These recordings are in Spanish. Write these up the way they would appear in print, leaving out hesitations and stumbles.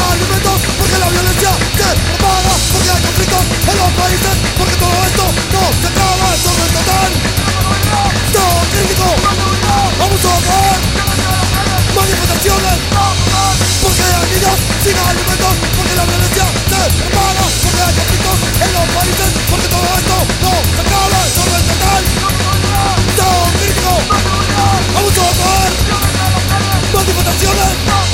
alimentos, porque la violencia se propaga, porque hay conflictos en los países, porque todo esto no se acaba, es orden total. Estado crítico, abuso de poder, manifestaciones, porque hay niños sin alimentos, porque la violencia se propaga, porque hay conflictos en los países, porque todo esto no se acaba, es orden total. Estado crítico, abuso de poder, manifestaciones.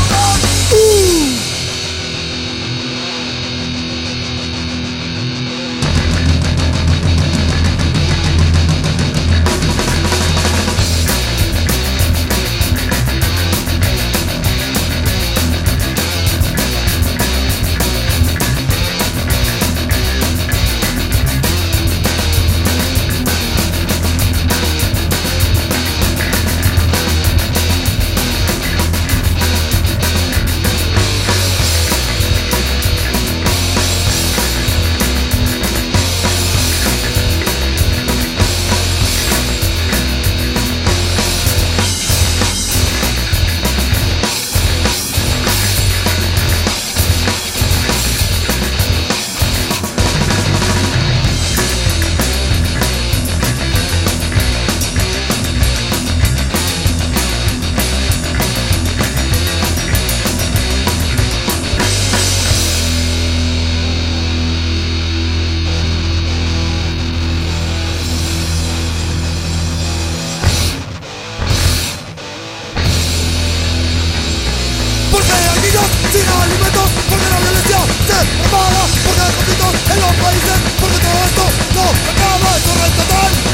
Sin alimentos, porque la violencia se propaga, porque hay conflictos en los países, porque todo esto no se acaba, es orden total.